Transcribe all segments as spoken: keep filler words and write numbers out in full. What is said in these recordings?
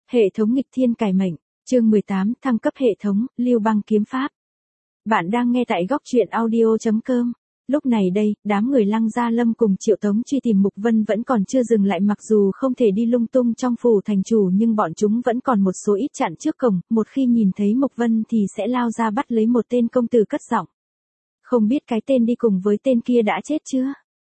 Hệ thống nghịch thiên cải mệnh, chương mười tám, thăng cấp hệ thống, Lưu Bang kiếm pháp. Bạn đang nghe tại góc truyện audio chấm com. Lúc này đây, đám người Lăng Gia Lâm cùng Triệu Tống truy tìm Mục Vân vẫn còn chưa dừng lại, mặc dù không thể đi lung tung trong phủ thành chủ nhưng bọn chúng vẫn còn một số ít chặn trước cổng, một khi nhìn thấy Mục Vân thì sẽ lao ra bắt lấy một tên công tử cất giọng. Không biết cái tên đi cùng với tên kia đã chết chưa?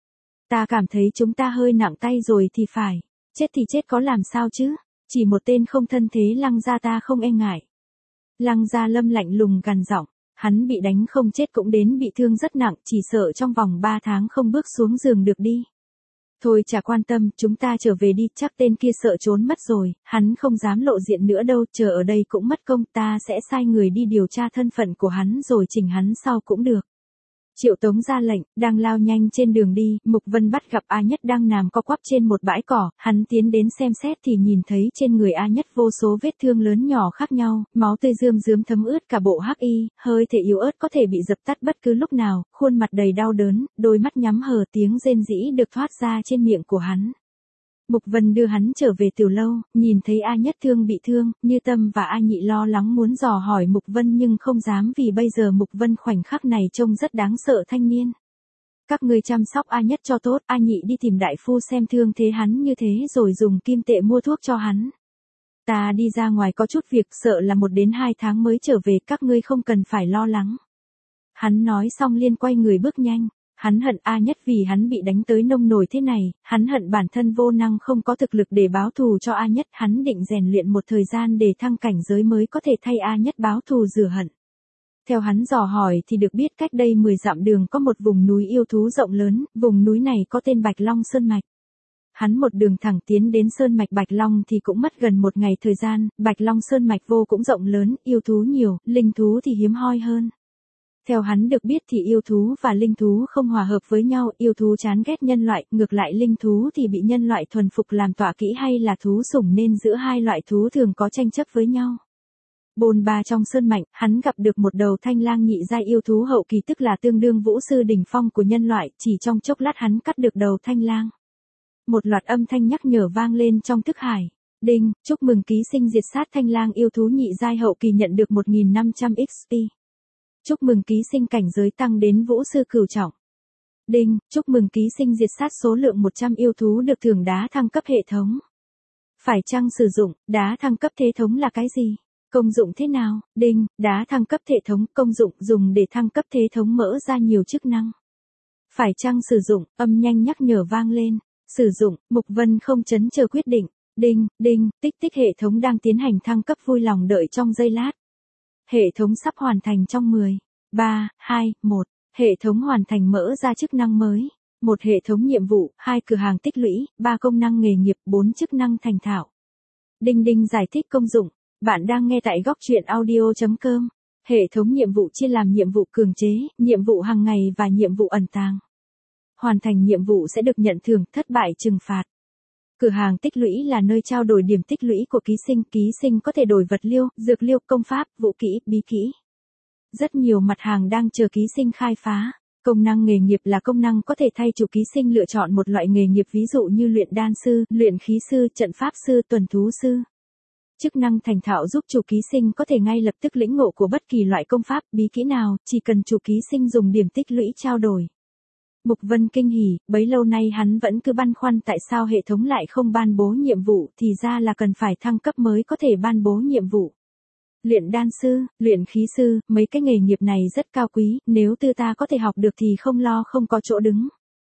Ta cảm thấy chúng ta hơi nặng tay rồi thì phải, chết thì chết có làm sao chứ? Chỉ một tên không thân thế Lăng gia ta không e ngại. Lăng Gia Lâm lạnh lùng gằn giọng, hắn bị đánh không chết cũng đến bị thương rất nặng, chỉ sợ trong vòng ba tháng không bước xuống giường được đi. Thôi chả quan tâm, chúng ta trở về đi, chắc tên kia sợ trốn mất rồi, hắn không dám lộ diện nữa đâu, chờ ở đây cũng mất công, ta sẽ sai người đi điều tra thân phận của hắn rồi chỉnh hắn sau cũng được. Triệu Tống ra lệnh, đang lao nhanh trên đường đi, Mục Vân bắt gặp A Nhất đang nằm co quắp trên một bãi cỏ, hắn tiến đến xem xét thì nhìn thấy trên người A Nhất vô số vết thương lớn nhỏ khác nhau, máu tươi rơm rớm thấm ướt cả bộ hắc y, hơi thể yếu ớt có thể bị dập tắt bất cứ lúc nào, khuôn mặt đầy đau đớn, đôi mắt nhắm hờ, tiếng rên rỉ được thoát ra trên miệng của hắn. Mục Vân đưa hắn trở về tiểu lâu, nhìn thấy A Nhất thương bị thương, Như Tâm và A Nhị lo lắng muốn dò hỏi Mục Vân nhưng không dám vì bây giờ Mục Vân khoảnh khắc này trông rất đáng sợ thanh niên. Các ngươi chăm sóc A Nhất cho tốt, A Nhị đi tìm đại phu xem thương thế hắn như thế rồi dùng kim tệ mua thuốc cho hắn. Ta đi ra ngoài có chút việc, sợ là một đến hai tháng mới trở về, các ngươi không cần phải lo lắng. Hắn nói xong liền quay người bước nhanh. Hắn hận A Nhất vì hắn bị đánh tới nông nổi thế này, hắn hận bản thân vô năng không có thực lực để báo thù cho A Nhất, hắn định rèn luyện một thời gian để thăng cảnh giới mới có thể thay A Nhất báo thù rửa hận. Theo hắn dò hỏi thì được biết cách đây mười dặm đường có một vùng núi yêu thú rộng lớn, vùng núi này có tên Bạch Long Sơn Mạch. Hắn một đường thẳng tiến đến Sơn Mạch Bạch Long thì cũng mất gần một ngày thời gian, Bạch Long Sơn Mạch vô cũng rộng lớn, yêu thú nhiều, linh thú thì hiếm hoi hơn. Theo hắn được biết thì yêu thú và linh thú không hòa hợp với nhau, yêu thú chán ghét nhân loại, ngược lại linh thú thì bị nhân loại thuần phục làm tọa kỹ hay là thú sủng nên giữa hai loại thú thường có tranh chấp với nhau. Bồn ba trong sơn mạch, hắn gặp được một đầu thanh lang nhị giai yêu thú hậu kỳ, tức là tương đương vũ sư đỉnh phong của nhân loại, chỉ trong chốc lát hắn cắt được đầu thanh lang. Một loạt âm thanh nhắc nhở vang lên trong thức hải. Đinh, chúc mừng ký sinh diệt sát thanh lang yêu thú nhị giai hậu kỳ nhận được một nghìn năm trăm ích pê. Chúc mừng ký sinh cảnh giới tăng đến vũ sư cửu trọng. Đinh, chúc mừng ký sinh diệt sát số lượng một trăm yêu thú được thưởng đá thăng cấp hệ thống. Phải chăng sử dụng, đá thăng cấp hệ thống là cái gì? Công dụng thế nào? Đinh, đá thăng cấp hệ thống, công dụng dùng để thăng cấp hệ thống mở ra nhiều chức năng. Phải chăng sử dụng, âm nhanh nhắc nhở vang lên. Sử dụng, Mục Vân không chần chờ quyết định. Đinh, đinh, tích tích hệ thống đang tiến hành thăng cấp, vui lòng đợi trong giây lát. Hệ thống sắp hoàn thành trong mười, ba, hai, một. Hệ thống hoàn thành mở ra chức năng mới. một Hệ thống nhiệm vụ, hai Cửa hàng tích lũy, ba Công năng nghề nghiệp, bốn Chức năng thành thạo. Đinh đinh giải thích công dụng. Bạn đang nghe tại góc truyện audio chấm com. Hệ thống nhiệm vụ chia làm nhiệm vụ cường chế, nhiệm vụ hàng ngày và nhiệm vụ ẩn tàng. Hoàn thành nhiệm vụ sẽ được nhận thưởng, thất bại trừng phạt. Cửa hàng tích lũy là nơi trao đổi điểm tích lũy của ký sinh, ký sinh có thể đổi vật liêu, dược liêu, công pháp, vũ kỹ, bí kỹ. Rất nhiều mặt hàng đang chờ ký sinh khai phá. Công năng nghề nghiệp là công năng có thể thay chủ ký sinh lựa chọn một loại nghề nghiệp, ví dụ như luyện đan sư, luyện khí sư, trận pháp sư, tuần thú sư. Chức năng thành thạo giúp chủ ký sinh có thể ngay lập tức lĩnh ngộ của bất kỳ loại công pháp, bí kỹ nào, chỉ cần chủ ký sinh dùng điểm tích lũy trao đổi. Mục Vân kinh hỉ, bấy lâu nay hắn vẫn cứ băn khoăn tại sao hệ thống lại không ban bố nhiệm vụ, thì ra là cần phải thăng cấp mới có thể ban bố nhiệm vụ. Luyện đan sư, luyện khí sư, mấy cái nghề nghiệp này rất cao quý, nếu tư ta có thể học được thì không lo không có chỗ đứng.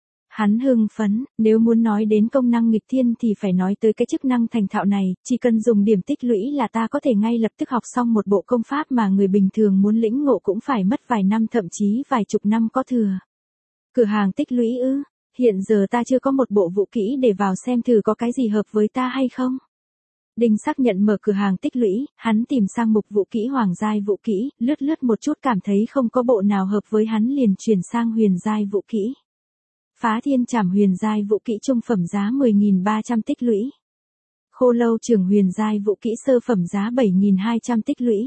Hắn hưng phấn, nếu muốn nói đến công năng nghịch thiên thì phải nói tới cái chức năng thành thạo này, chỉ cần dùng điểm tích lũy là ta có thể ngay lập tức học xong một bộ công pháp mà người bình thường muốn lĩnh ngộ cũng phải mất vài năm thậm chí vài chục năm có thừa. Cửa hàng tích lũy ư, hiện giờ ta chưa có một bộ vũ kỹ để vào xem thử có cái gì hợp với ta hay không. Đinh xác nhận mở cửa hàng tích lũy, hắn tìm sang mục vũ kỹ hoàng giai vũ kỹ, lướt lướt một chút cảm thấy không có bộ nào hợp với hắn liền chuyển sang huyền giai vũ kỹ. Phá thiên trảm huyền giai vũ kỹ trung phẩm giá mười nghìn ba trăm tích lũy. Khô lâu trường huyền giai vũ kỹ sơ phẩm giá bảy nghìn hai trăm tích lũy.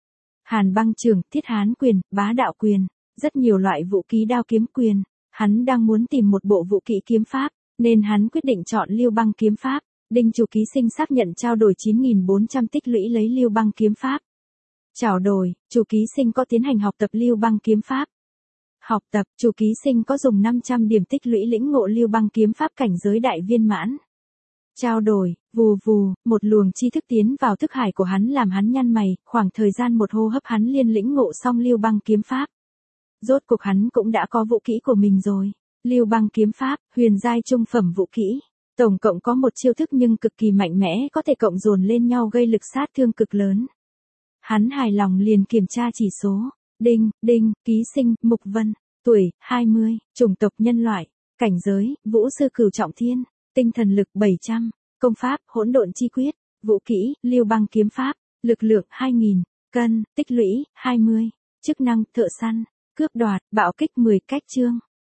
Hàn băng trường, thiết hán quyền, bá đạo quyền, rất nhiều loại vũ khí đao kiếm quyền. Hắn đang muốn tìm một bộ vũ kỹ kiếm pháp, nên hắn quyết định chọn Lưu Bang kiếm pháp. Đinh Chủ ký sinh xác nhận trao đổi chín nghìn bốn trăm tích lũy lấy Lưu Bang kiếm pháp. Trao đổi, Chủ ký sinh có tiến hành học tập Lưu Bang kiếm pháp. Học tập, Chủ ký sinh có dùng năm trăm điểm tích lũy lĩnh ngộ Lưu Bang kiếm pháp cảnh giới đại viên mãn. Trao đổi, vù vù, một luồng tri thức tiến vào thức hải của hắn làm hắn nhăn mày, khoảng thời gian một hô hấp hắn liên lĩnh ngộ xong Lưu Bang kiếm pháp. Rốt cuộc hắn cũng đã có vũ kỹ của mình rồi. Lưu Bang kiếm pháp, huyền giai trung phẩm vũ kỹ. Tổng cộng có một chiêu thức nhưng cực kỳ mạnh mẽ, có thể cộng dồn lên nhau gây lực sát thương cực lớn. Hắn hài lòng liền kiểm tra chỉ số. Đinh, đinh, ký sinh, Mục Vân. Tuổi, hai mươi, chủng tộc nhân loại. Cảnh giới, vũ sư cửu trọng thiên. Tinh thần lực bảy trăm. Công pháp, hỗn độn chi quyết. Vũ kỹ, Lưu Bang kiếm pháp. Lực lượng, hai nghìn. Cân, tích lũy, hai mươi. Chức năng, thợ săn. Cướp đoạt, bạo kích mười cách chương.